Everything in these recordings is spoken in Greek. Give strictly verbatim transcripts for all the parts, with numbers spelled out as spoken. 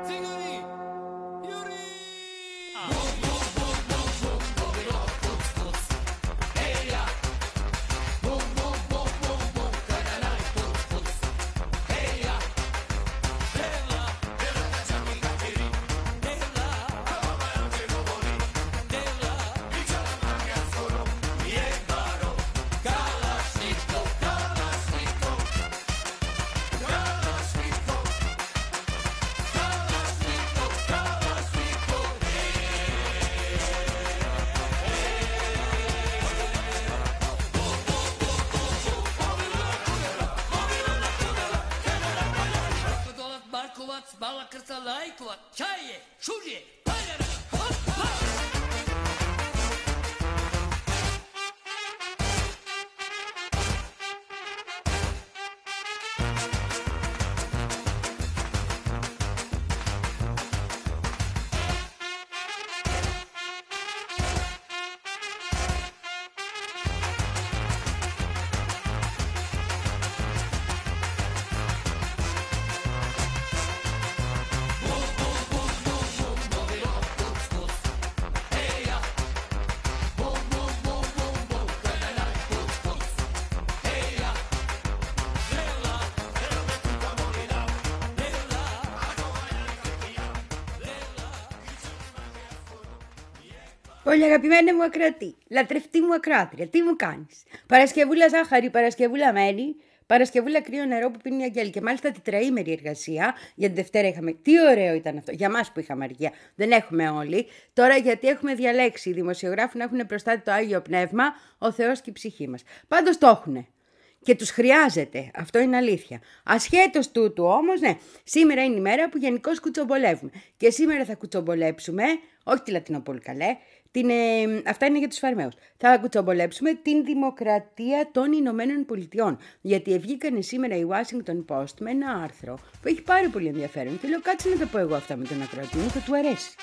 Bala krca lajkova, čaje, šužje, Πολύ αγαπημένη μου ακροατή, λατρευτή μου ακροάτρια, τι μου κάνεις? Παρασκευούλα ζάχαρη, Παρασκευούλα μένει, Παρασκευούλα κρύο νερό που πίνει η Αγγέλη. Και μάλιστα τετραήμερη εργασία, για την Δευτέρα είχαμε. Τι ωραίο ήταν αυτό, για μας που είχαμε αργία. Δεν έχουμε όλοι. Τώρα γιατί έχουμε διαλέξει οι δημοσιογράφοι να έχουν μπροστά το Άγιο Πνεύμα, ο Θεός και η ψυχή μας. Πάντως το έχουνε. Και τους χρειάζεται, αυτό είναι αλήθεια. Ασχέτως τούτου όμως, ναι, σήμερα είναι η μέρα που γενικώς κουτσομπολεύουμε. Και σήμερα θα κουτσομπολέψουμε, όχι τη Λατινοπόλη καλέ, την, ε, αυτά είναι για τους φαρμαίους. Θα κουτσομπολέψουμε την δημοκρατία των Ηνωμένων Πολιτειών. Γιατί βγήκανε σήμερα η Washington Post με ένα άρθρο που έχει πάρα πολύ ενδιαφέρον. Και λέω κάτσε να τα πω εγώ αυτά με τον ακροατή μου, θα του αρέσει.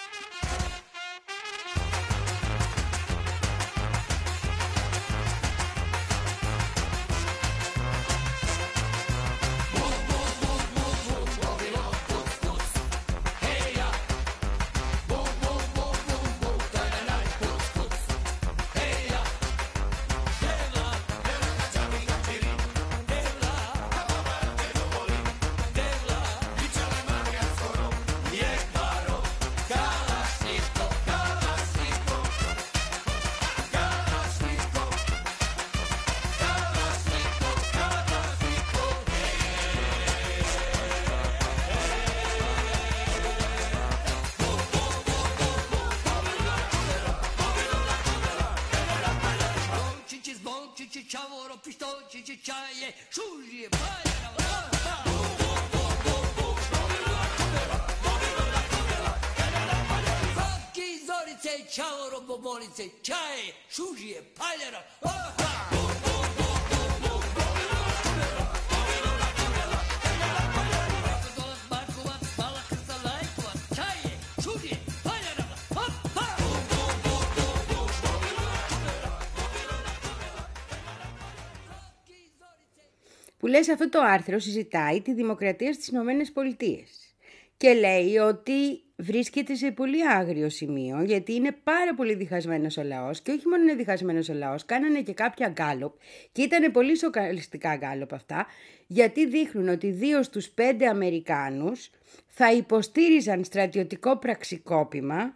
Που λες αυτό το άρθρο συζητάει τη δημοκρατία στις Ηνωμένες Πολιτείες και λέει ότι βρίσκεται σε πολύ άγριο σημείο γιατί είναι πάρα πολύ διχασμένος ο λαός και όχι μόνο είναι διχασμένος ο λαός, κάνανε και κάποια γκάλοπ και ήταν πολύ σοκαριστικά γκάλοπ αυτά γιατί δείχνουν ότι δύο στους πέντε Αμερικάνους θα υποστήριζαν στρατιωτικό πραξικόπημα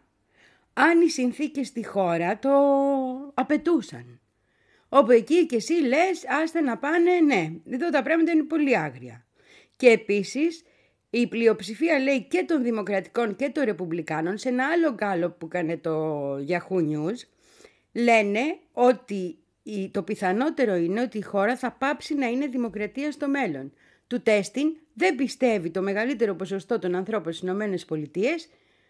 αν οι συνθήκες στη χώρα το απαιτούσαν. Όπου εκεί και εσύ λες, άστε να πάνε, ναι, εδώ τα πράγματα είναι πολύ άγρια. Και επίσης, η πλειοψηφία λέει και των Δημοκρατικών και των Ρεπουμπλικάνων, σε ένα άλλο γκάλοπ που κάνει το Yahoo News, λένε ότι το πιθανότερο είναι ότι η χώρα θα πάψει να είναι δημοκρατία στο μέλλον. Του τέστην δεν πιστεύει το μεγαλύτερο ποσοστό των ανθρώπων στις Ηνωμένες Πολιτείες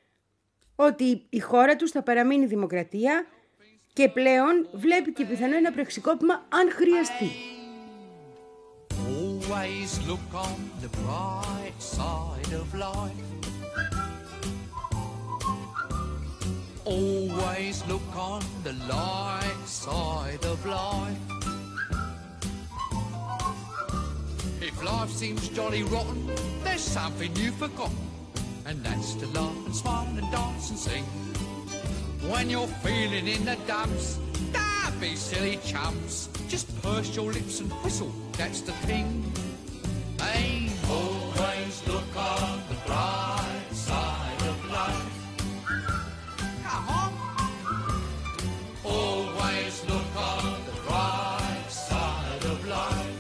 ότι η χώρα τους θα παραμείνει δημοκρατία και πλέον βλέπει και πιθανό ένα πραξικόπημα αν χρειαστεί. Always look on the bright side of life. Always look on the light side of life. If life seems jolly rotten, there's something you've forgotten. and that's to laugh and smile and dance and sing. When you're feeling in the dumps, don't be silly chumps. Just purse your lips and whistle, that's the thing. Hey, always look on the bright side of life. Come on. Always look on the bright side of life.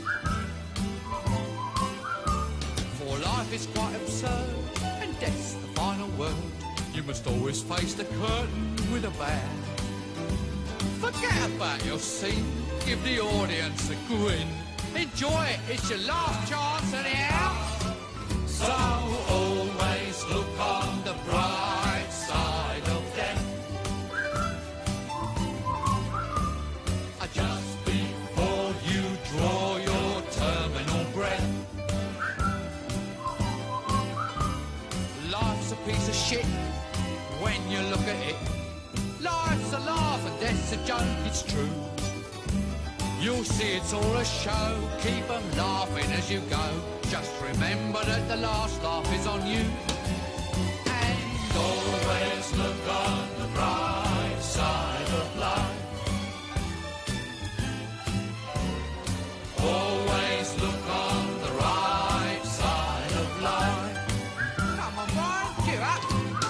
For life is quite absurd, and death's the final word. You must always face the curtain with a bow. Forget about your scene, give the audience a grin. Enjoy it, it's your last chance anyhow. So always look on the bright side of death. Just before you draw your terminal breath. Life's a piece of shit when you look at it. Life's a laugh and death's a joke, it's true. You'll see it's all a show, keep 'em laughing as you go. Just remember that the last laugh is on you. And always look on the bright side of life. Always look on the right side of life. Come on, Brian, cheer up.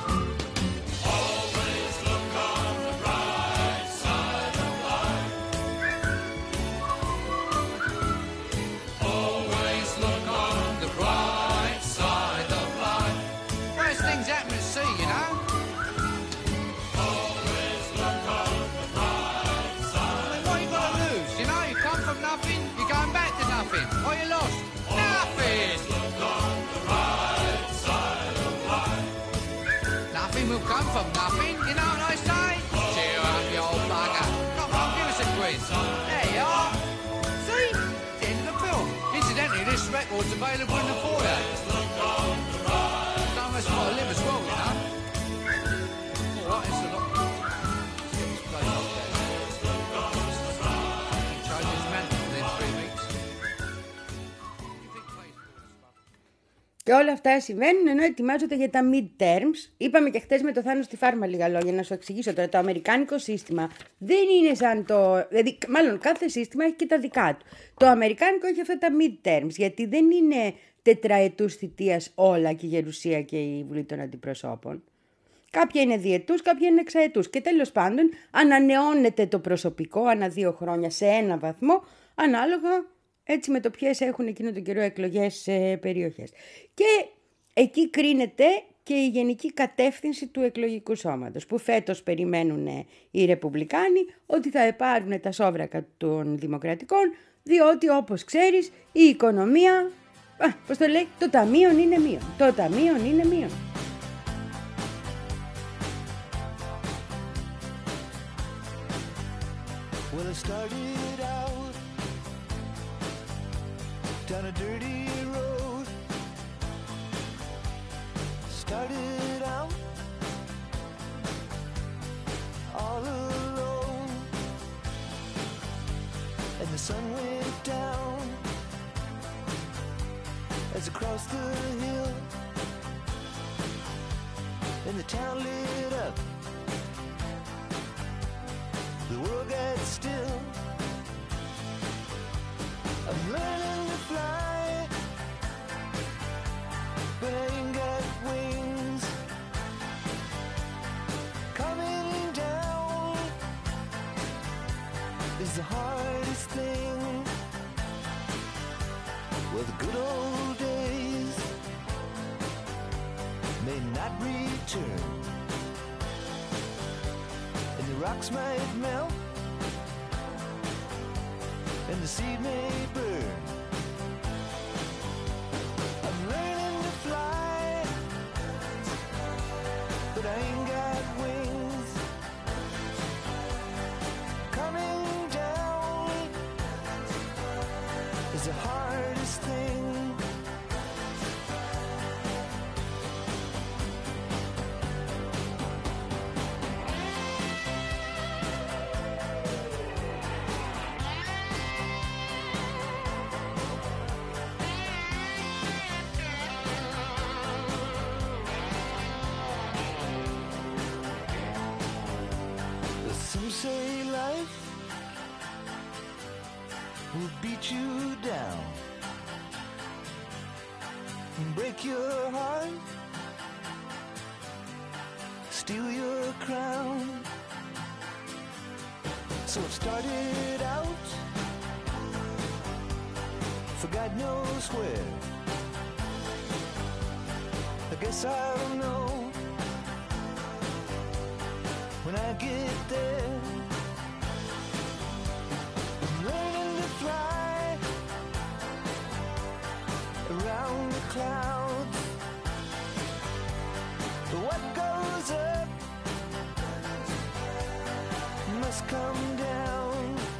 Always look on the right side of life. Always look on the right side of life. Worst things happen at sea, you know. Always look on the right side. I mean, what you got to lose? You know, you come from nothing, you're going back to nothing. What you lost? Nothing. Look on the right side of life. Nothing will come from nothing, you know what I say? Cheer up, you old bugger. Come on, give us a quiz. There you are. See? It's the end of the film. Incidentally, this record's available in the foyer. Some of us got to live as well, you know. All right, it's a lot. Let's get this place off there. Change this mantle within three weeks. You think place for all this stuff? Και όλα αυτά συμβαίνουν ενώ ετοιμάζονται για τα mid-terms. Είπαμε και χτες με το Θάνο στη Φάρμα λίγα λόγια να σου εξηγήσω τώρα. Το αμερικάνικο σύστημα δεν είναι σαν το... Δηλαδή, μάλλον κάθε σύστημα έχει και τα δικά του. Το αμερικάνικο έχει αυτά τα mid-terms, γιατί δεν είναι τετραετούς θητείας όλα και η Γερουσία και η Βουλή των Αντιπροσώπων. Κάποια είναι διετούς, κάποια είναι εξαετούς. Και τέλος πάντων ανανεώνεται το προσωπικό ανά δύο χρόνια σε ένα βαθμό, ανάλογα έτσι με το ποιες έχουν εκείνο τον καιρό εκλογές σε περιοχές. Και εκεί κρίνεται και η γενική κατεύθυνση του εκλογικού σώματος, που φέτος περιμένουν οι Ρεπουμπλικάνοι ότι θα επάρουν τα σόβρακα των Δημοκρατικών, διότι όπως ξέρεις η οικονομία, α, πώς το λέει, το ταμείο είναι μείον, το ταμείο είναι μείον. Well, I started out down a dirty road. Started out all alone, and the sun went down as I crossed the hill, and the town lit up. The world got still. I'm learning to fly, but I ain't got wings. Coming down is the hardest thing. Well, the good old days may not return, and the rocks might melt, and the seed may burn. I'm learning to fly, but I ain't got wings. Coming down is the hardest thing. will beat you down and break your heart, steal your crown. So it started out for God knows where. I guess I'll know when I get there. I'm learning to fly around the clouds. But what goes up must come down.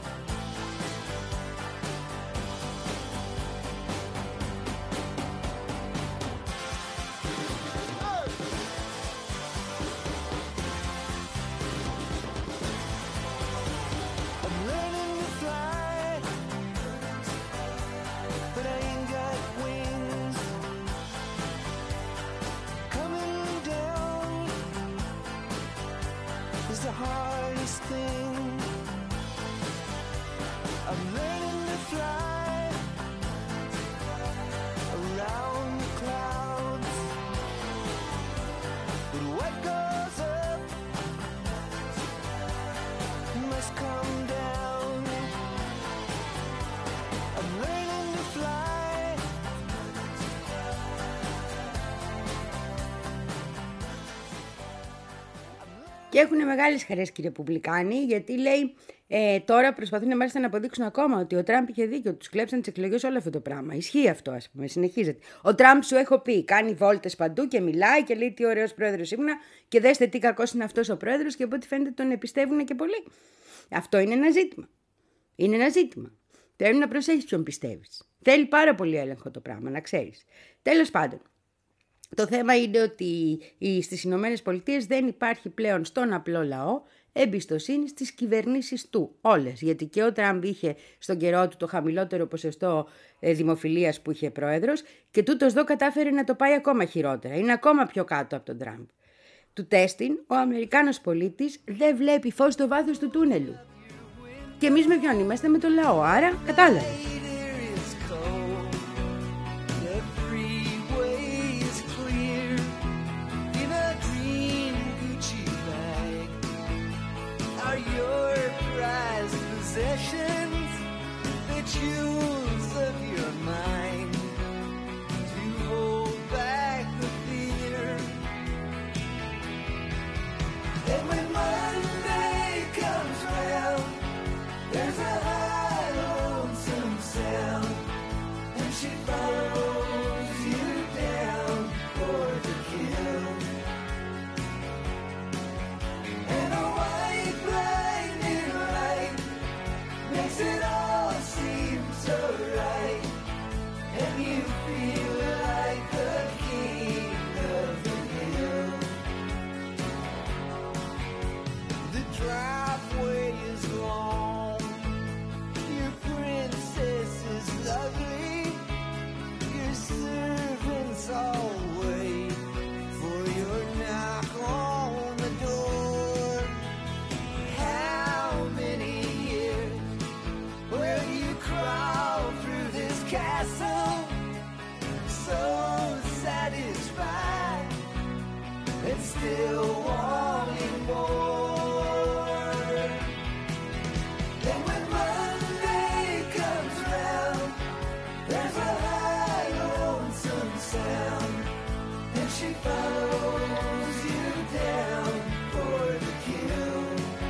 The hardest thing. I'm learning to fly around the clouds, but what goes up must come down. I'm learning to fly. Και έχουν μεγάλες χαρές και οι Ρεπουμπλικάνοι, γιατί λέει ε, τώρα προσπαθούν μάλιστα να αποδείξουν ακόμα ότι ο Τραμπ είχε δίκιο, τους κλέψαν τις εκλογές, όλο αυτό το πράγμα. Ισχύει αυτό, ας πούμε, συνεχίζεται. Ο Τραμπ, σου έχω πει, κάνει βόλτες παντού και μιλάει και λέει τι ωραίος πρόεδρος ήμουνα και δέστε τι κακός είναι αυτός ο πρόεδρος και από ό,τι φαίνεται τον εμπιστεύουν και πολύ. Αυτό είναι ένα ζήτημα. Είναι ένα ζήτημα. Πρέπει να προσέχεις ποιον πιστεύεις. Θέλει πάρα πολύ έλεγχο το πράγμα, να ξέρεις. Τέλος πάντων. Το θέμα είναι ότι στις Ηνωμένες Πολιτείες δεν υπάρχει πλέον στον απλό λαό εμπιστοσύνη στις κυβερνήσεις του, όλες. Γιατί και ο Τραμπ είχε στον καιρό του το χαμηλότερο ποσοστό δημοφιλίας που είχε πρόεδρος και τούτος εδώ κατάφερε να το πάει ακόμα χειρότερα. Είναι ακόμα πιο κάτω από τον Τραμπ. Του τέστην, ο Αμερικάνος πολίτης δεν βλέπει φως στο βάθος του τούνελου. Και εμείς με ποιον είμαστε? Με τον λαό, άρα κατάλαβε. Your prized possessions, the jewels of your mind, to hold back the fear. And when Monday comes round, there's a high lonesome sound, and she follows you down for the kill. And a white blinding light makes it all seem so right, and you feel like the king of the hill. The driveway is long, your princess is lovely, your servants all wait for your knock on the door. How many years will you crawl through this castle, so satisfied and still wanting more? And when Monday comes round, there's a high lonesome sound, and she follows you down for the kill.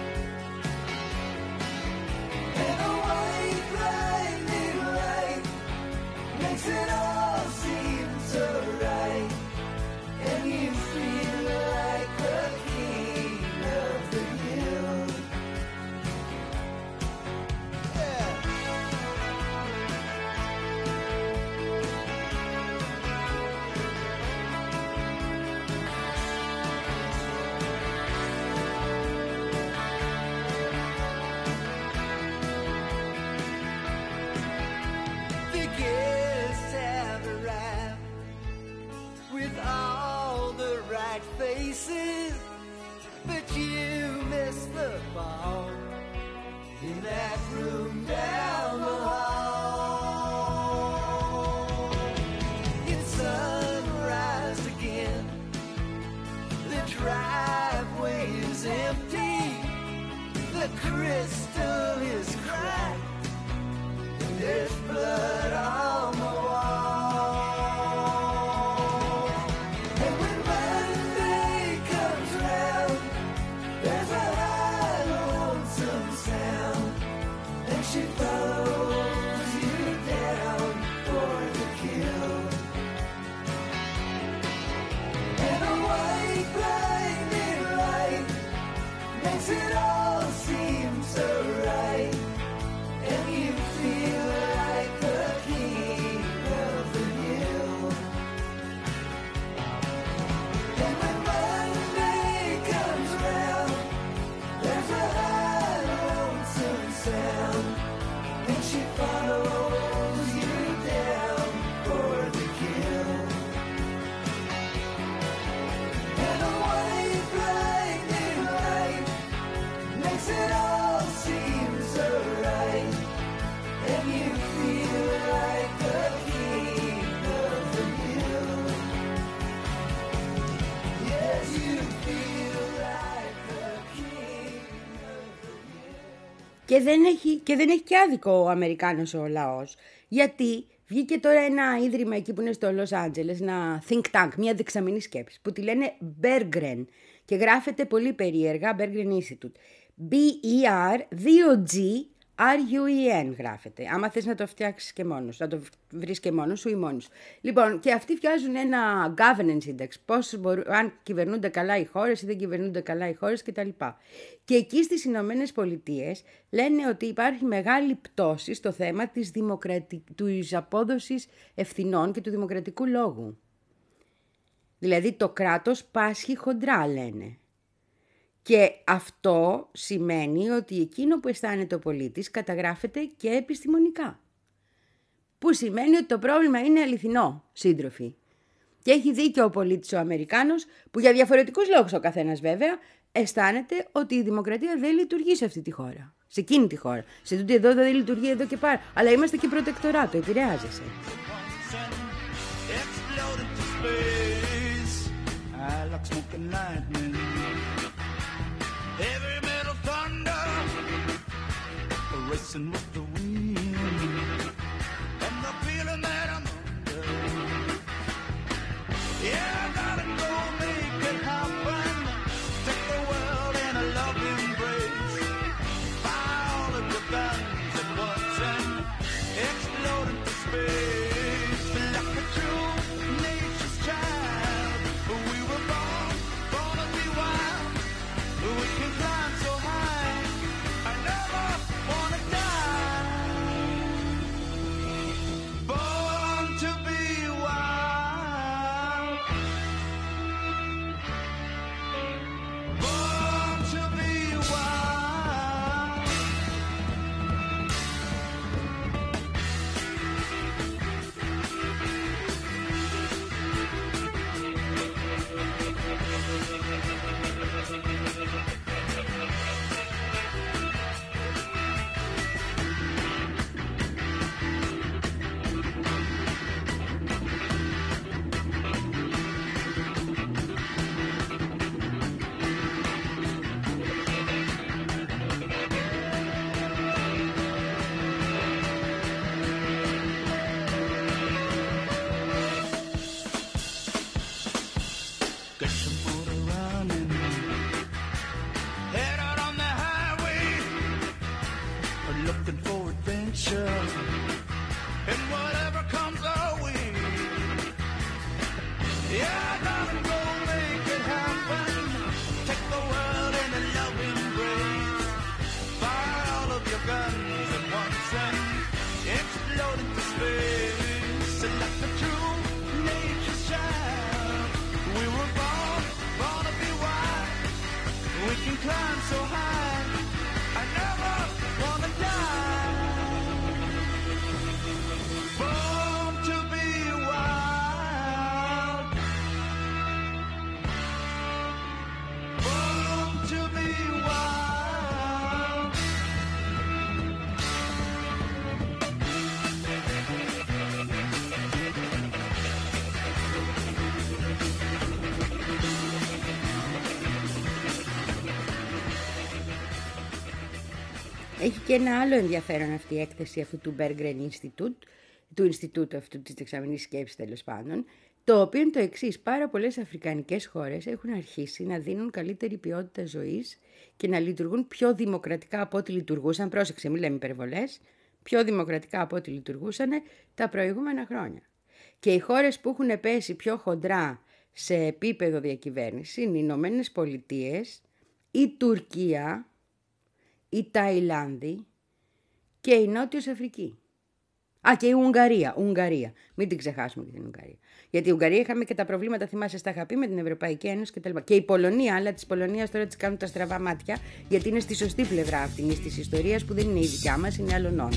And a white blinding light makes it all seem so right, and you feel like the king of the hill. Yeah. The guests have arrived with all the right faces, but you missed the ball in that room down the hall. the crystal is cracked, and there's blood on the wall. And when Monday comes round, there's a high lonesome sound, and she follows you down for the kill. And a white blinding light makes it all seem so right, and you feel like the king of the hill. And when Monday comes round, there's a high lonesome sound, and she follows you down for the kill. And a white blinding light makes it all seem so right, and you feel like the king of the hill. Yes, you feel like the king of the hill. Και δεν, έχει, και δεν έχει και άδικο ο Αμερικάνος ο λαός. Γιατί βγήκε τώρα ένα ίδρυμα εκεί που είναι στο Λος Άντζελες, ένα think tank, μια δεξαμενή σκέψη, που τη λένε Berggren και γράφεται πολύ περίεργα, Berggren Institute. B-E-R δύο G R-U-E-N γράφεται. Άμα θες να το φτιάξεις και μόνος, να το βρεις και μόνος σου ή μόνος σου. Λοιπόν, και αυτοί φτιάζουν ένα governance index, πώς μπορούν, αν κυβερνούνται καλά οι χώρες ή δεν κυβερνούνται καλά οι χώρες κτλ. Και εκεί στις Ηνωμένες Πολιτείες λένε ότι υπάρχει μεγάλη πτώση στο θέμα της, δημοκρατι... της απόδοσης ευθυνών και του δημοκρατικού λόγου. Δηλαδή το κράτος πάσχει χοντρά, λένε. Και αυτό σημαίνει ότι εκείνο που αισθάνεται ο πολίτης καταγράφεται και επιστημονικά. Που σημαίνει ότι το πρόβλημα είναι αληθινό, σύντροφοι. Και έχει δίκιο ο πολίτης ο Αμερικάνος, που για διαφορετικούς λόγους ο καθένας βέβαια, αισθάνεται ότι η δημοκρατία δεν λειτουργεί σε αυτή τη χώρα. Σε εκείνη τη χώρα. Σε τούτη εδώ δεν λειτουργεί εδώ και πάρα. Αλλά είμαστε και προτεκτοράτο, επηρεάζεσαι. Heavy metal thunder, racing with the wind, and the feeling that I'm under. Yeah, I gotta go make it happen. Take the world in a loving embrace. Fire all of your guns at once and explode into space like a true nature's child. We were born, born to be wild. We can climb so high, I never wanna die. Born to be wild. Born to be wild. Get some motor running, head out on the highway, looking for adventure, and whatever comes our way. Yeah, I gotta go make it happen. Take the world in a loving embrace. Fire all of your guns at once and explode into space like a true nature's child. We were born, born to be wild. We can climb so high. I never wanna die. Born to be wild. Έχει και ένα άλλο ενδιαφέρον αυτή η έκθεση αυτού του Berggren Institute, του Ινστιτούτου αυτού της δεξαμενής σκέψης τέλος πάντων, το οποίο είναι το εξής: πάρα πολλές αφρικανικές χώρες έχουν αρχίσει να δίνουν καλύτερη ποιότητα ζωής και να λειτουργούν πιο δημοκρατικά από ό,τι λειτουργούσαν, πρόσεξε μην λέμε υπερβολές, πιο δημοκρατικά από ό,τι λειτουργούσαν τα προηγούμενα χρόνια. Και οι χώρες που έχουν πέσει πιο χοντρά σε επίπεδο διακυβέρνηση είναι οι Ηνωμένες Πολιτείες, η Τουρκία, η Ταϊλάνδη και η Νότιος Αφρική. Α, και η Ουγγαρία, Ουγγαρία. Μην την ξεχάσουμε και την Ουγγαρία. Γιατί η Ουγγαρία είχαμε και τα προβλήματα, θυμάσαι, στα είχα πει, με την Ευρωπαϊκή Ένωση κτλ. Και η Πολωνία, αλλά τη Πολωνία τώρα τη κάνουν τα στραβά μάτια, γιατί είναι στη σωστή πλευρά αυτή τη ιστορία που δεν είναι η δικιά μα, είναι άλλων.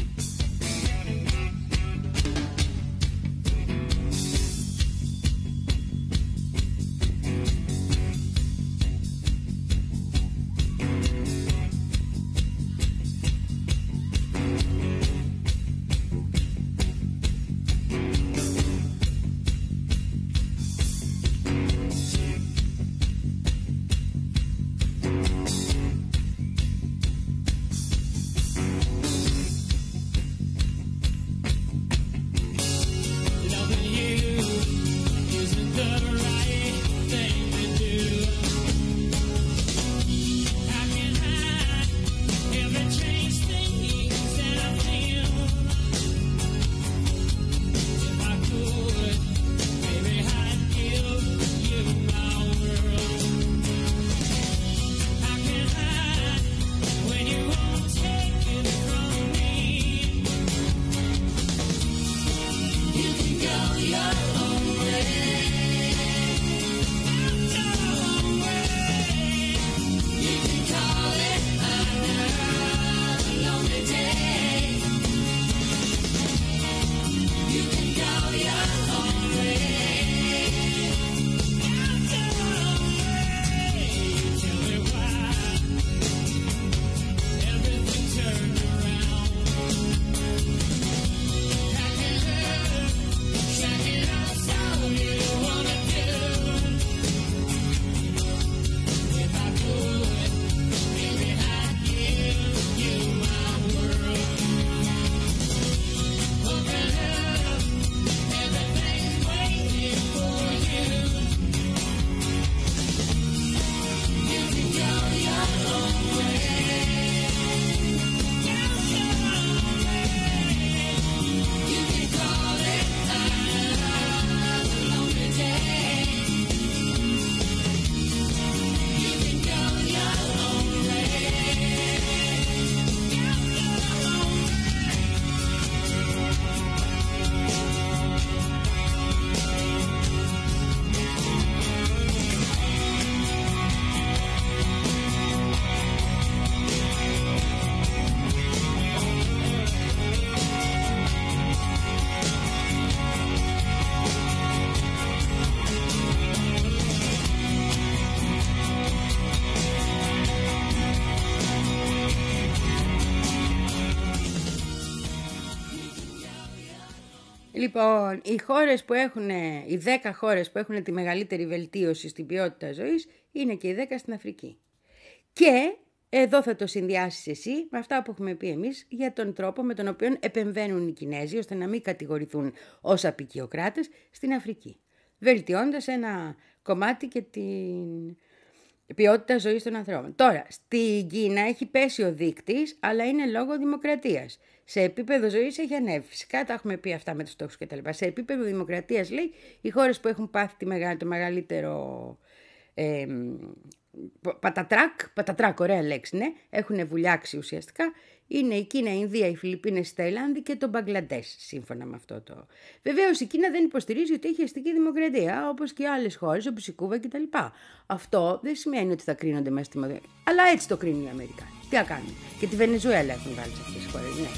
Λοιπόν, οι χώρες που έχουν, οι δέκα χώρες που έχουν τη μεγαλύτερη βελτίωση στην ποιότητα ζωής είναι και οι δέκα στην Αφρική. Και εδώ θα το συνδυάσεις εσύ με αυτά που έχουμε πει εμείς για τον τρόπο με τον οποίο επεμβαίνουν οι Κινέζοι ώστε να μην κατηγορηθούν ως απικιοκράτες στην Αφρική, βελτιώντας ένα κομμάτι και την ποιότητα ζωής των ανθρώπων. Τώρα, στην Κίνα έχει πέσει ο δείκτης, αλλά είναι λόγω δημοκρατίας. Σε επίπεδο ζωής έχει ανέβει. Φυσικά τα έχουμε πει αυτά με τους στόχους κτλ. Σε επίπεδο δημοκρατίας, λέει, οι χώρες που έχουν πάθει τη μεγα, το μεγαλύτερο ε, πατατράκ, πατατράκ, ωραία λέξη, ναι, έχουν βουλιάξει ουσιαστικά, είναι η Κίνα, η Ινδία, οι Φιλιππίνες, η Ταϊλάνδη και το Μπαγκλαντές, σύμφωνα με αυτό το. Βεβαίως η Κίνα δεν υποστηρίζει ότι έχει αστική δημοκρατία, όπως και άλλες χώρες, όπως η Κούβα κτλ. Αυτό δεν σημαίνει ότι θα κρίνονται μέσα στη δημοκρατία. Αλλά έτσι το κρίνουν οι Αμερικάνοι. Τι θα κάνουν. Και τη Βενεζουέλα έχουν βάλει σε αυτές τις χώρες, ναι.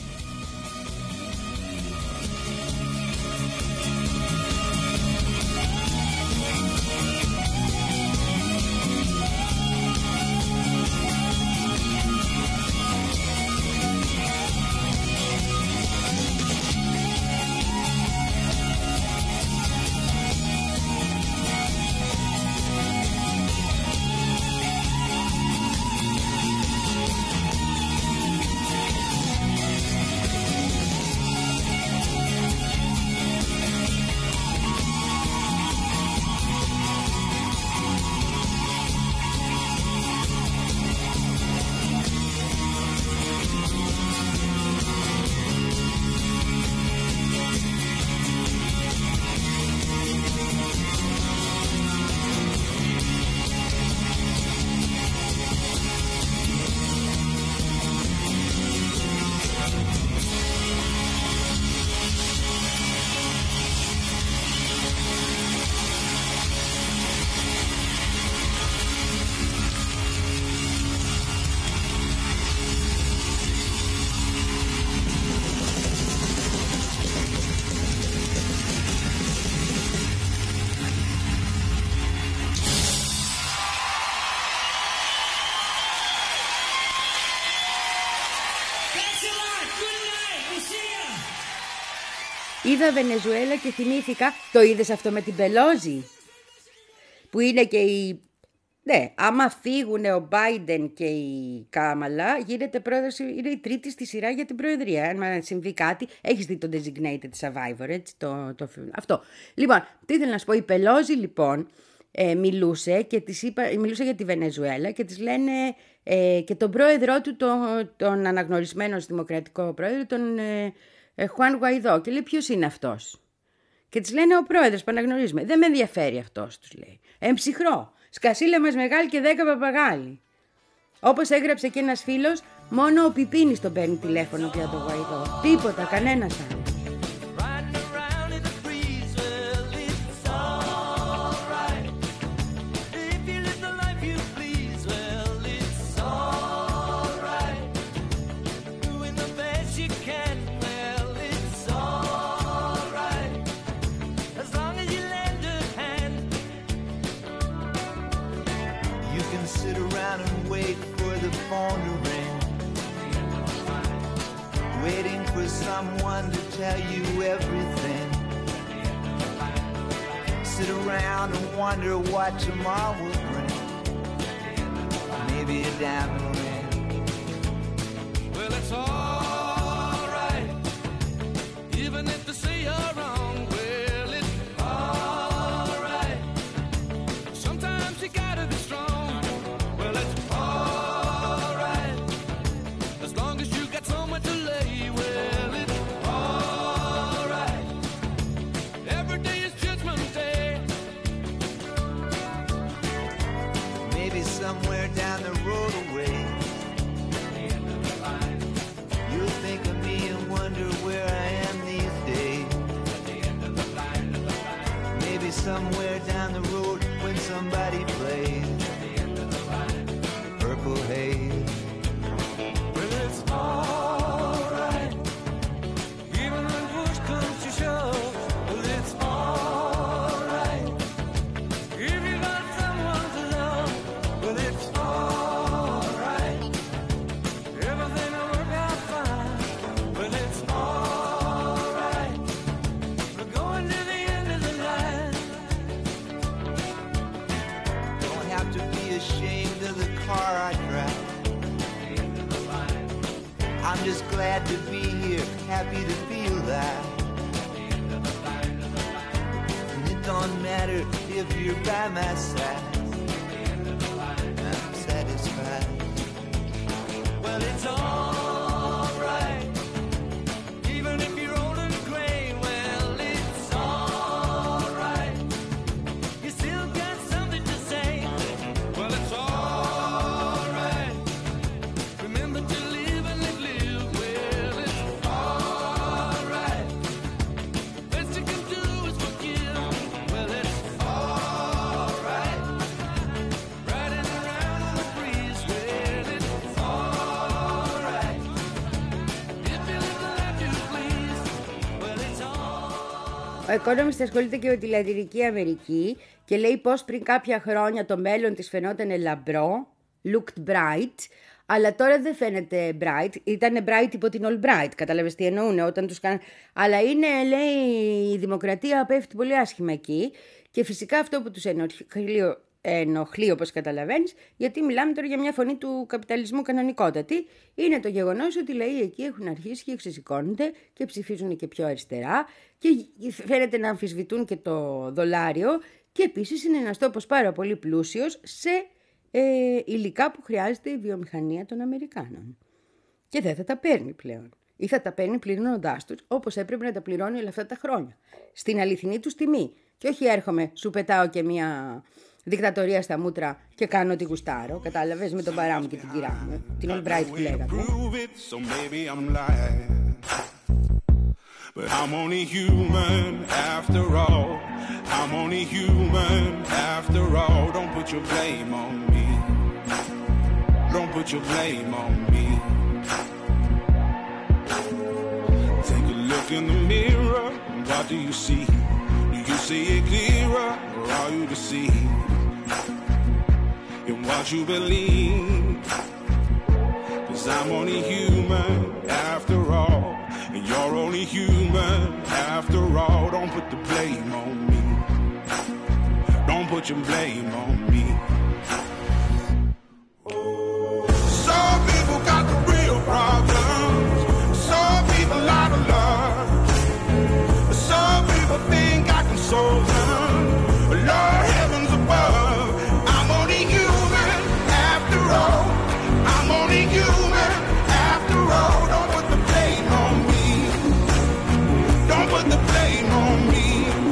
Είδα Βενεζουέλα και θυμήθηκα, το είδες αυτό με την Πελόζη, που είναι και η... Ναι, άμα φύγουν ο Μπάιντεν και η Κάμαλα, γίνεται πρόεδρος, είναι η τρίτη στη σειρά για την προεδρία. Αν συμβεί κάτι, έχεις δει το Designated Survivor, έτσι, το, το, αυτό. Λοιπόν, τι ήθελα να σου πω, η Πελόζη λοιπόν ε, μιλούσε, και της είπα, μιλούσε για τη Βενεζουέλα και της λένε ε, και τον πρόεδρό του, τον, τον αναγνωρισμένο δημοκρατικό πρόεδρο, τον ε, ε, Χουάν Γουαϊδό, και λέει ποιος είναι αυτός. Και της λένε ο πρόεδρος που αναγνωρίζουμε. Δεν με ενδιαφέρει αυτός, τους λέει. Εμψυχρό. Σκασίλα μας μεγάλη και δέκα παπαγάλοι. Όπως έγραψε και ένας φίλος, μόνο ο Πιπίνης τον παίρνει τηλέφωνο πια το Γουαϊδό. Τίποτα, κανένας άλλος. Waiting for someone to tell you everything. Sit around and wonder what tomorrow will bring. Maybe a diamond ring. Well, it's all right, even if they say you're wrong. Well, it's all right. Sometimes you gotta be strong. Well, it's all right, as long as you got someone to lay. Well, it's all right. Every day is Judgment Day. Maybe somewhere down the road away, you'll think of me and wonder where I am these days. Maybe somewhere down the road when somebody plays Purple Haze. Well, it's all right, even when push comes to shove. Well, it's all right, if you got someone to love. Well, it's all right, everything will work out fine. Well, it's all right, we're going to the end of the line. Don't have to be ashamed of the car I drive. I'm just glad to be here, happy to feel that. And it don't matter if you're by my side, I'm satisfied. Well, it's all right, even if you're old and gray. Well, it's all right, you still got something to say. Well, it's all right, remember to live and live, live. Well, it's all right, best you can do is forgive. Well, it's all right, riding around on the breeze. Well, it's all right, if you live the life you please. Well, it's all. Ο Economist ασχολείται και με τη Λατινική Αμερική και λέει πως πριν κάποια χρόνια το μέλλον της φαινόταν λαμπρό, looked bright, αλλά τώρα δεν φαίνεται bright. Ήταν bright υπό την Albright, καταλαβες τι εννοούν όταν τους κάνουν. Αλλά είναι, λέει, η δημοκρατία πέφτει πολύ άσχημα εκεί και φυσικά αυτό που τους ενοχλεί, ενοχλεί όπως καταλαβαίνεις, γιατί μιλάμε τώρα για μια φωνή του καπιταλισμού κανονικότατη, είναι το γεγονός ότι οι λαοί εκεί έχουν αρχίσει και ξεσηκώνονται και ψηφίζουν και πιο αριστερά και φαίνεται να αμφισβητούν και το δολάριο και επίσης είναι ένας τόπος πάρα πολύ πλούσιος σε ε, υλικά που χρειάζεται η βιομηχανία των Αμερικάνων. Και δεν θα τα παίρνει πλέον. Ή θα τα παίρνει πληρώνοντάς τους όπως έπρεπε να τα πληρώνει όλα αυτά τα χρόνια. Στην αληθινή τους τιμή. Και όχι έρχομαι, σου πετάω και μια δικτατορία στα μούτρα και κάνω ό,τι γουστάρω. Κατάλαβες, με τον παρά μου και την κυρά μου. Την Albright που λέγατε. But I'm only human after all. I'm only human after all. Don't put your blame on me. Don't put your blame on me. Take a look in the mirror. What do you see? Do you see it clearer, or are you deceived in what you believe? 'Cause I'm only human after all. And you're only human after all. Don't put the blame on me. Don't put your blame on me. Some people got the real problems. Some people out of love. Some people think I can solve them. Lord heavens above, I'm only human after all. I'm only human after all. Don't put the blame on me. Don't put the blame on me.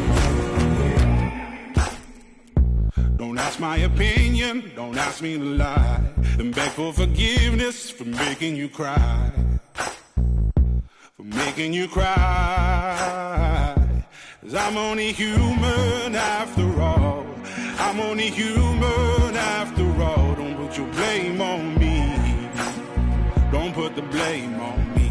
Don't ask my opinion, don't ask me to lie. Then beg for forgiveness for making you cry. For making you cry. 'Cause I'm only human after all. I'm only human after all. Don't put your blame on me. Don't put the blame on me.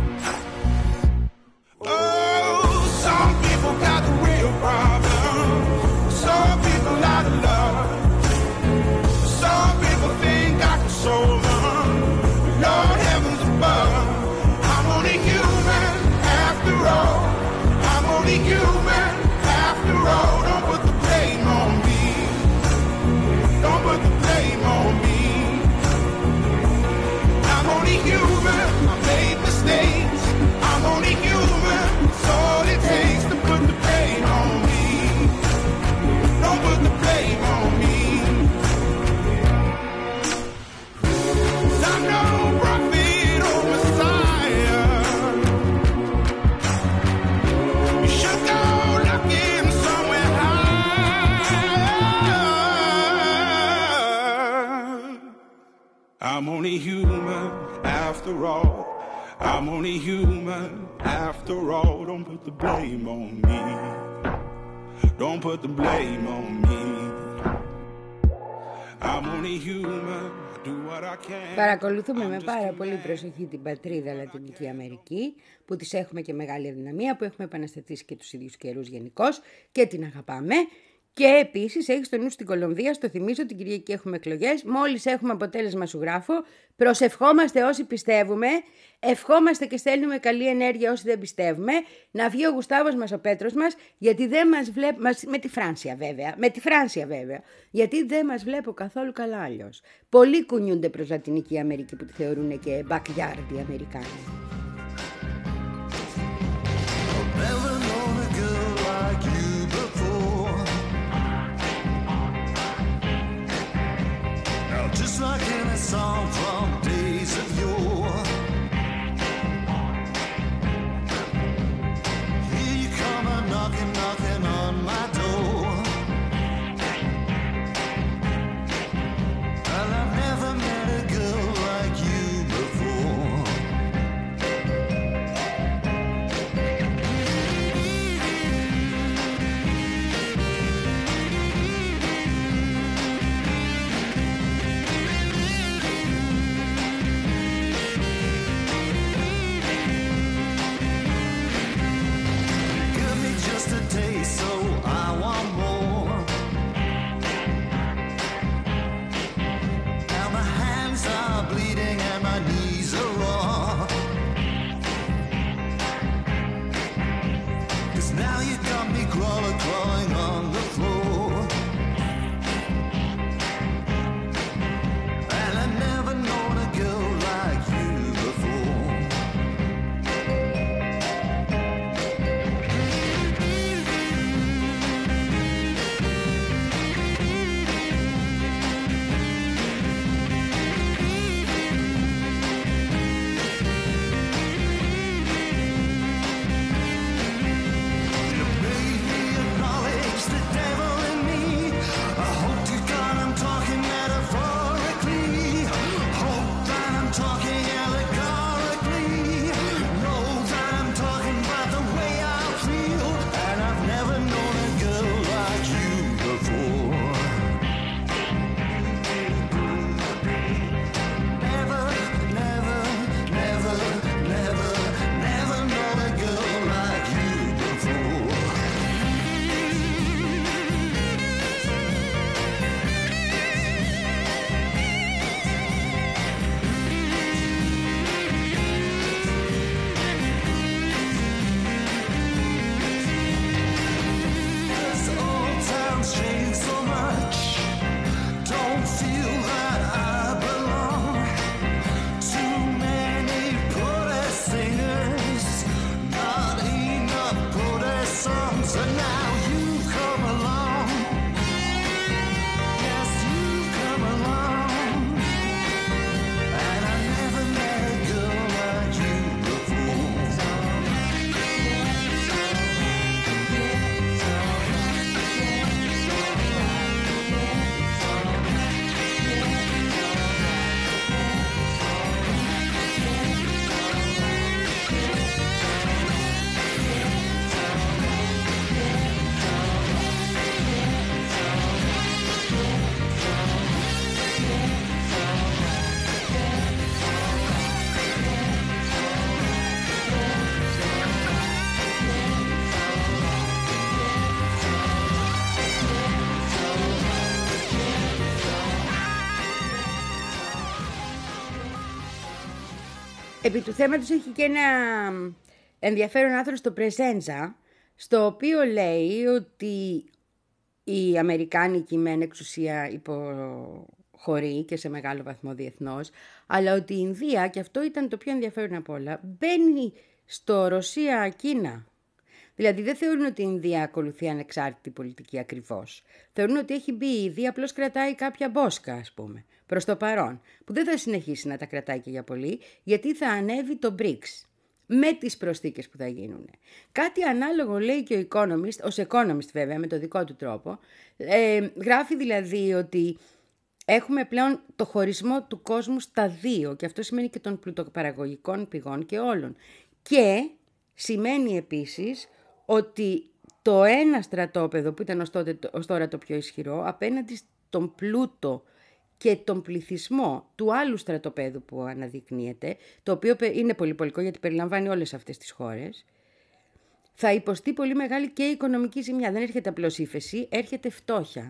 Oh, some people got the real problem. Some people out of love. Some people think I can solve them. Lord heavens above, I'm only human after all. I'm only human after all. Don't put the blame on me. Don't put the blame on me. I'm only human. I made mistakes. I'm only human. It's all it takes to put the blame on me. Don't put the blame on me. 'Cause I'm no prophet or Messiah. You should go looking somewhere high. I'm only human after all. I'm only human after all. Don't put the blame on me. Don't put the blame on me. I'm only human. Do what I can. Παρακολουθούμε με πάρα πολύ προσοχή την πατρίδα Λατινική Αμερική, που της έχουμε και μεγάλη αδυναμία, που έχουμε επαναστατήσει και τους ίδιους καιρούς γενικώς και την αγαπάμε. Και επίσης έχεις στο νου στην Κολομβία, στο θυμίζω, την Κυριακή έχουμε εκλογές. Μόλις έχουμε αποτέλεσμα σου γράφω. Προσευχόμαστε όσοι πιστεύουμε. Ευχόμαστε και στέλνουμε καλή ενέργεια όσοι δεν πιστεύουμε. Να βγει ο Γουστάβος μας, ο Πέτρος μας, γιατί δεν μας βλέπει. Με τη Φράνσια βέβαια. Με τη Φράνσια βέβαια. Γιατί δεν μας βλέπω καθόλου καλά αλλιώς. Πολλοί κουνιούνται προς Λατινική Αμερική που τη θεωρούν και backyard οι Αμερικάνοι. Never known a girl like you before. Now just like in a song from days of yore, here you come a knocking, knocking on my door. Well, I've never met a girl like you before. Επί του θέματος έχει και ένα ενδιαφέρον άρθρο στο Πρεσέντζα, στο οποίο λέει ότι η αμερικάνικη μεν εξουσία υποχωρεί και σε μεγάλο βαθμό διεθνώς, αλλά ότι η Ινδία, και αυτό ήταν το πιο ενδιαφέρον απ' όλα, μπαίνει στο Ρωσία-Κίνα. Δηλαδή δεν θεωρούν ότι η Ινδία ακολουθεί ανεξάρτητη πολιτική ακριβώς. Θεωρούν ότι έχει μπει ήδη, απλώς κρατάει κάποια μπόσκα, ας πούμε, προς το παρόν, που δεν θα συνεχίσει να τα κρατάει και για πολύ, γιατί θα ανέβει το μπρικς. Με τις προσθήκες που θα γίνουν. Κάτι ανάλογο λέει και ο Economist, ως Economist βέβαια, με το δικό του τρόπο. Ε, γράφει δηλαδή ότι έχουμε πλέον το χωρισμό του κόσμου στα δύο, και αυτό σημαίνει και των πλουτοπαραγωγικών πηγών και όλων. Και σημαίνει επίσης ότι το ένα στρατόπεδο που ήταν ως, τότε, ως τώρα το πιο ισχυρό, απέναντι στον πλούτο και τον πληθυσμό του άλλου στρατοπέδου που αναδεικνύεται, το οποίο είναι πολυπολικό γιατί περιλαμβάνει όλες αυτές τις χώρες, θα υποστεί πολύ μεγάλη και οικονομική ζημιά. Δεν έρχεται απλώς ύφεση, έρχεται φτώχεια.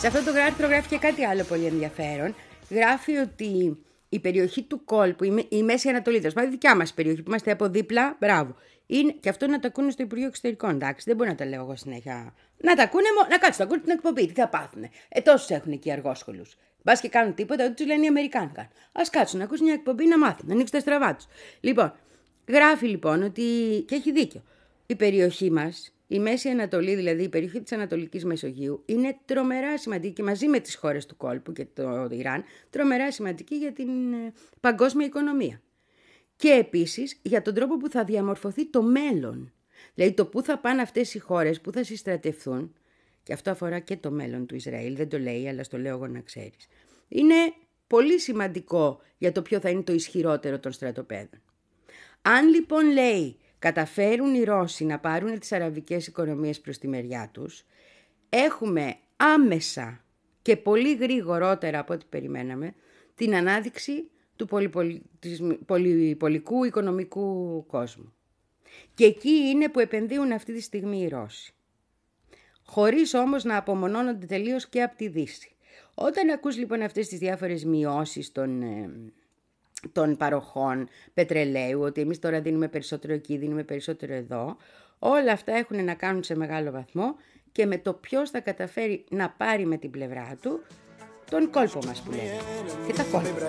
Σε αυτό το άρθρο γράφει και κάτι άλλο πολύ ενδιαφέρον. Γράφει ότι η περιοχή του κόλπου, η Μέση Ανατολή, δηλαδή η δικιά μας περιοχή που είμαστε από δίπλα, μπράβο. Είναι, και αυτό να το ακούνε στο Υπουργείο Εξωτερικών, εντάξει, δεν μπορεί να τα λέω εγώ συνέχεια. Να τα ακούνε, να κάτσουν, να ακούνε την εκπομπή, τι θα πάθουνε. Ε, τόσους έχουν εκεί αργόσχολους. Μπας και κάνουν τίποτα, ό,τι τους λένε οι Αμερικάνοι κάνουν. Ας κάτσουν, να ακούσουν μια εκπομπή να μάθουν, να ανοίξουν τα στραβά τους. Λοιπόν, γράφει λοιπόν ότι, και έχει δίκιο, η περιοχή μας, η Μέση Ανατολή, δηλαδή η περιοχή της Ανατολικής Μεσογείου, είναι τρομερά σημαντική και μαζί με τις χώρες του κόλπου και το Ιράν, τρομερά σημαντική για την ε, παγκόσμια οικονομία. Και επίσης για τον τρόπο που θα διαμορφωθεί το μέλλον. Δηλαδή το πού θα πάνε αυτές οι χώρες, πού θα συστρατευθούν, και αυτό αφορά και το μέλλον του Ισραήλ, δεν το λέει, αλλά στο λέω εγώ να ξέρεις. Είναι πολύ σημαντικό για το ποιο θα είναι το ισχυρότερο των στρατοπέδων. Αν λοιπόν λέει καταφέρουν οι Ρώσοι να πάρουν τις αραβικές οικονομίες προς τη μεριά τους, έχουμε άμεσα και πολύ γρηγορότερα από ό,τι περιμέναμε την ανάδειξη του πολυπολικού οικονομικού κόσμου. Και εκεί είναι που επενδύουν αυτή τη στιγμή οι Ρώσοι. Χωρίς όμως να απομονώνονται τελείως και από τη Δύση. Όταν ακούς λοιπόν αυτές τις διάφορες μειώσεις των, ε, των παροχών πετρελαίου, ότι εμείς τώρα δίνουμε περισσότερο εκεί, δίνουμε περισσότερο εδώ, όλα αυτά έχουν να κάνουν σε μεγάλο βαθμό και με το ποιος θα καταφέρει να πάρει με την πλευρά του τον κόλπο μας που λέμε. Και τα κόλπα.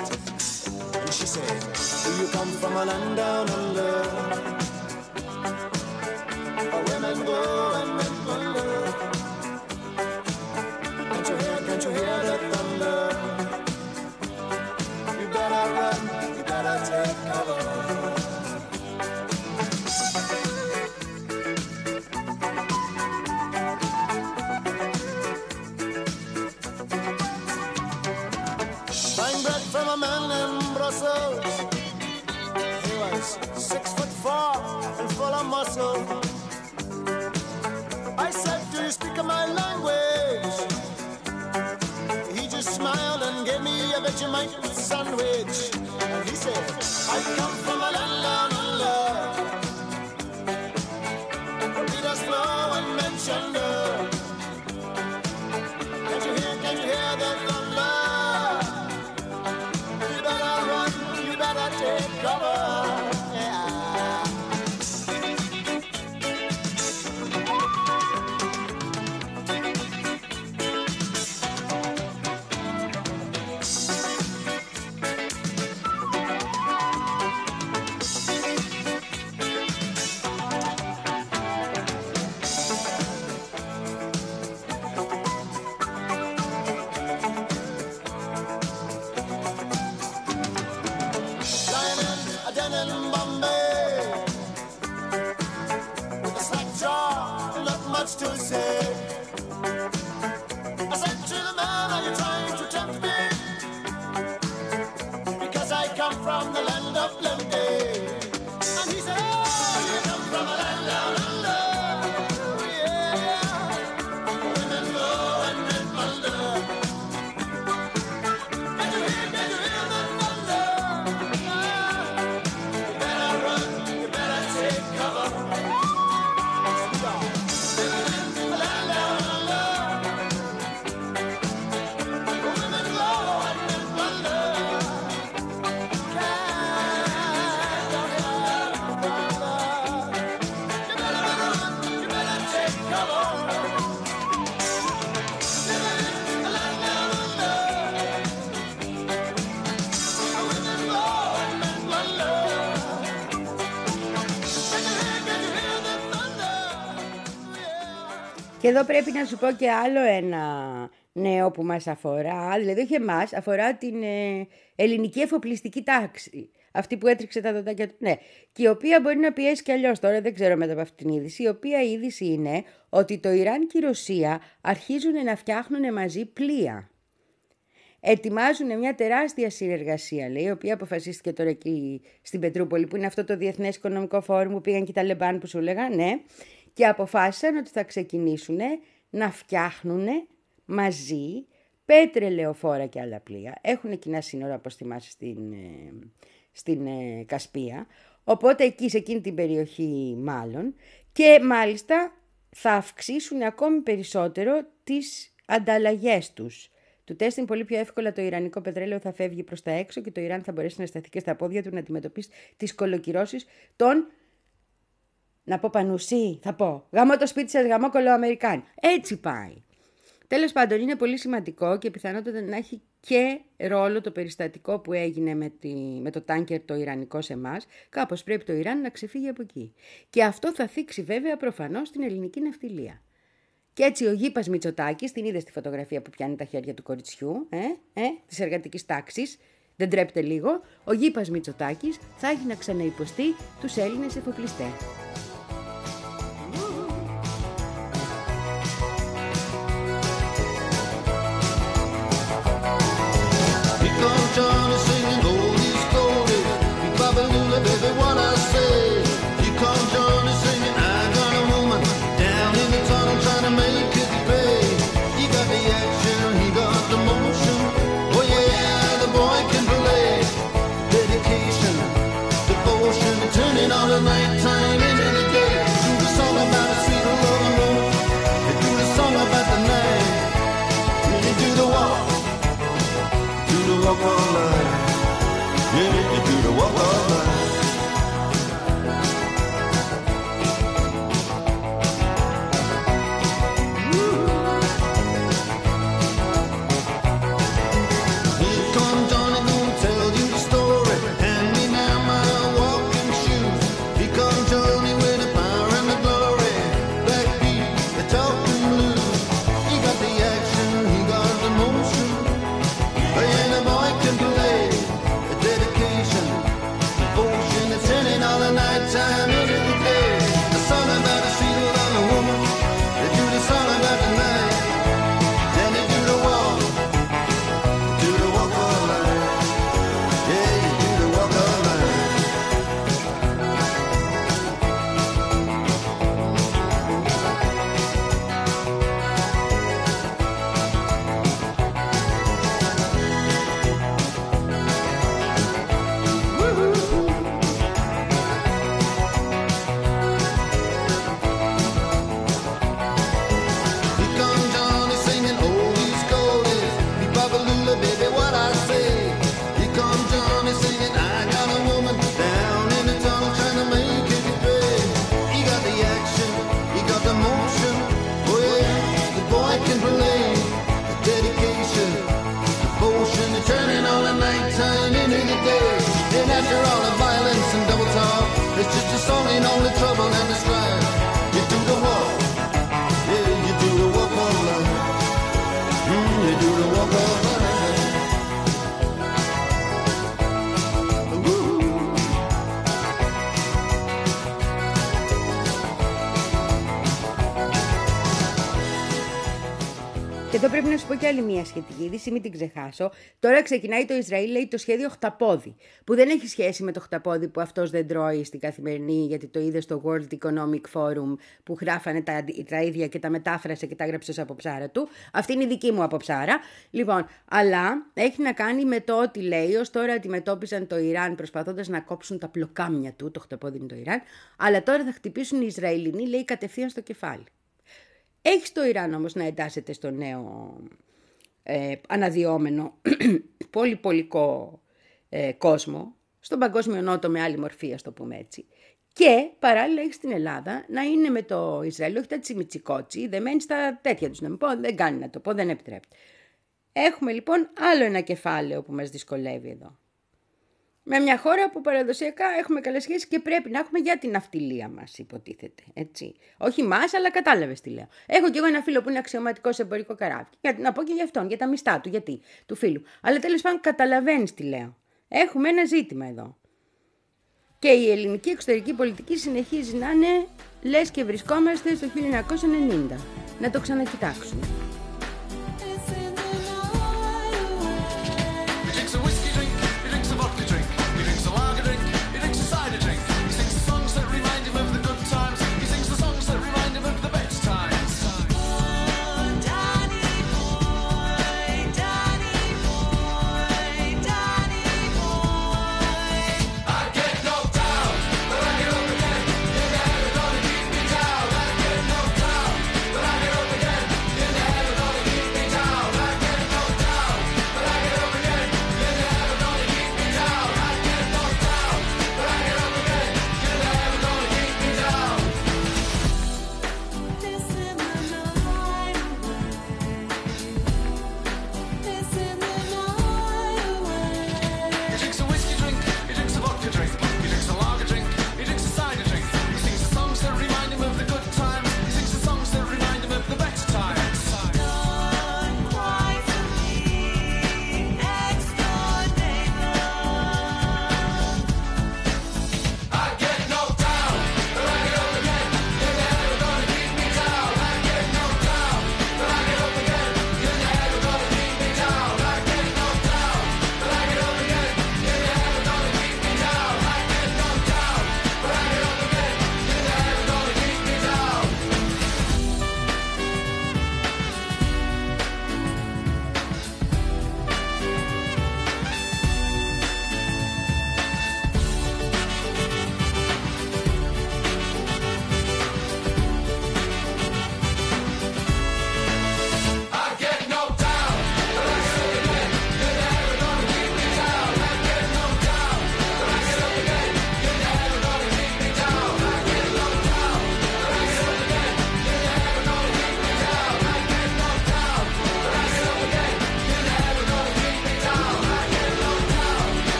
Buying bread from a man in Brussels. He was six foot four and full of muscle. I said, do you speak my language? He just smiled and gave me a Vegemite sandwich. And he said, I come from a land down under. He does flow and mention the. Can't you hear, can't you hear the thunder? You better run, you better take cover. To say, I said to the man, are you trying to tempt me? Because I come from the land of plenty. And he said, oh, you come from a land down under. Yeah, women go and men wonder. Can you hear, can you hear the thunder? You better run, you better take cover. Και εδώ πρέπει να σου πω και άλλο ένα νέο που μας αφορά, δηλαδή όχι εμάς, αφορά την ε, ελληνική εφοπλιστική τάξη. Αυτή που έτρεξε τα δοντάκια του, ναι. Και η οποία μπορεί να πιέσει κι αλλιώς τώρα, δεν ξέρω μετά από αυτήν την είδηση, η οποία είδηση είναι ότι το Ιράν και η Ρωσία αρχίζουν να φτιάχνουν μαζί πλοία. Ετοιμάζουν μια τεράστια συνεργασία, λέει, η οποία αποφασίστηκε τώρα εκεί στην Πετρούπολη, που είναι αυτό το Διεθνές Οικονομικό Φόρουμ που πήγαν και τα Ταλιμπάν που σου έλεγα, ναι. Και αποφάσισαν ότι θα ξεκινήσουν να φτιάχνουν μαζί πέτρελαιοφόρα και άλλα πλοία. Έχουν κοινά σύνορα, όπως θυμάσαι, στην, στην Κασπία. Οπότε εκεί, σε εκείνη την περιοχή μάλλον. Και μάλιστα θα αυξήσουν ακόμη περισσότερο τις ανταλλαγές τους. Του τεστ είναι πολύ πιο εύκολα το ιρανικό πετρέλαιο θα φεύγει προς τα έξω και το Ιράν θα μπορέσει να σταθεί και στα πόδια του να αντιμετωπίσει τις κολοκυρώσεις των. Να πω πανουσί, θα πω. Γαμώ το σπίτι σας, γαμώ κολοαμερικάνοι. Έτσι πάει. Τέλος πάντων, είναι πολύ σημαντικό και πιθανότατα να έχει και ρόλο το περιστατικό που έγινε με, τη, με το τάνκερ το ιρανικό σε εμάς. Κάπως πρέπει το Ιράν να ξεφύγει από εκεί. Και αυτό θα θίξει βέβαια προφανώς την ελληνική ναυτιλία. Και έτσι ο Γήπας Μητσοτάκης, την είδε στη φωτογραφία που πιάνει τα χέρια του κοριτσιού, ε, ε, της εργατικής τάξης, δεν τρέπεται λίγο, ο Γήπας Μητσοτάκης θα έχει να ξαναυποστεί τους Έλληνες εφοπλιστές. Johnny singing oldies goldies, you Babalula, baby, what I say. You come Johnny singing, I got a woman down in the tunnel trying to make it pay. He got the action, he got the motion. Oh yeah, the boy can play. Dedication, devotion, turning all the night time into the day. Do the song about a sweet love and woman. They do the song about the night. Really do the walk. Do the walk all night. Yeah, you do the walk all night. Here come Johnny, gonna tell you the story. Hand me now my walking shoes. Here come Johnny with the power and the glory. Backbeat, the talking blues. He got the action, he got the motion. And the boy can play a dedication, devotion, it's turning all the night time into the day. The song about a sweet love and woman, they do the song about the night, then they do the walk, do the walk all night, yeah, you do the walk all night. Here come Johnny singing oldies goldies, you Babalula, baby, what I say. Here come Johnny singing, I got a woman down in the tunnel trying to make it pay. He got the action, he got the motion. Oh yeah, the boy can play the dedication, devotion, the turning all the night time into the day. And after all the violence and double talk, it's just a song in all the trouble and the strife. You do the walk, yeah, you do the walk of life. Mm, you do the walk of life. Ooh. Και εδώ πρέπει να σου πω και άλλη μια σχετική είδηση, μην την ξεχάσω. Τώρα ξεκινάει το Ισραήλ, λέει, το σχέδιο χταπόδι, που δεν έχει σχέση με το χταπόδι που αυτός δεν τρώει στην καθημερινή, γιατί το είδε στο World Economic Forum που γράφανε τα, τα ίδια και τα μετάφρασε και τα έγραψε από ψάρα του. Αυτή είναι η δική μου από ψάρα. Λοιπόν, αλλά έχει να κάνει με το ότι, λέει, ως τώρα αντιμετώπιζαν το Ιράν προσπαθώντας να κόψουν τα πλοκάμια του, το χταπόδι είναι το Ιράν, αλλά τώρα θα χτυπήσουν οι Ισραηλινοί, λέει, κατευθείαν στο κεφάλι. Έχει το Ιράν όμως να εντάσσεται στο νέο ε, αναδυόμενο πολυπολικό ε, κόσμο, στον παγκόσμιο νότο με άλλη μορφή, ας το πούμε έτσι. Και παράλληλα έχει στην Ελλάδα να είναι με το Ισραήλ, όχι τα τσιμιτσικότσι, δεμένοι στα τέτοια τους, να μην πω, δεν κάνει να το πω, δεν επιτρέπεται. Έχουμε λοιπόν άλλο ένα κεφάλαιο που μας δυσκολεύει εδώ. Με μια χώρα που παραδοσιακά έχουμε καλές σχέσεις και πρέπει να έχουμε για την ναυτιλία μας, υποτίθεται. Έτσι. Όχι μας, αλλά κατάλαβες τι λέω. Έχω κι εγώ ένα φίλο που είναι αξιωματικό σε εμπορικό καράβι. Για, να πω και για αυτόν, για τα μιστά του, γιατί, του φίλου. Αλλά τέλος πάντων καταλαβαίνεις τι λέω. Έχουμε ένα ζήτημα εδώ. Και η ελληνική εξωτερική πολιτική συνεχίζει να είναι λες και βρισκόμαστε στο χίλια εννιακόσια ενενήντα. Να το ξανακοιτάξουμε. Yeah.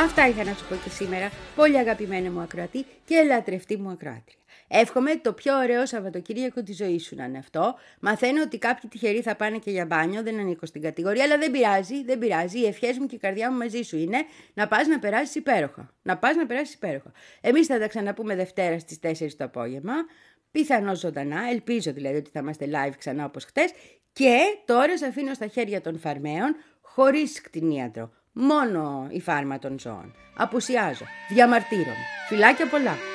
Αυτά είχα να σου πω και σήμερα, πολύ αγαπημένη μου ακροατή και λατρευτή μου ακροάτρια. Εύχομαι το πιο ωραίο Σαββατοκύριακο της ζωής σου να είναι αυτό. Μαθαίνω ότι κάποιοι τυχεροί θα πάνε και για μπάνιο, δεν ανήκω στην κατηγορία, αλλά δεν πειράζει, δεν πειράζει. Οι ευχές μου και η καρδιά μου μαζί σου είναι να πας να περάσεις υπέροχα. Να πας να περάσεις υπέροχα. Εμείς θα τα ξαναπούμε Δευτέρα στις τέσσερις το απόγευμα. Πιθανώς ζωντανά, ελπίζω δηλαδή ότι θα είμαστε live ξανά όπως χτες. Και τώρα σε αφήνω στα χέρια των φαρμαίων, χωρίς κτηνίατρο. Μόνο η φάρμα των ζώων. Απουσιάζω. Διαμαρτύρομαι. Φιλάκια πολλά.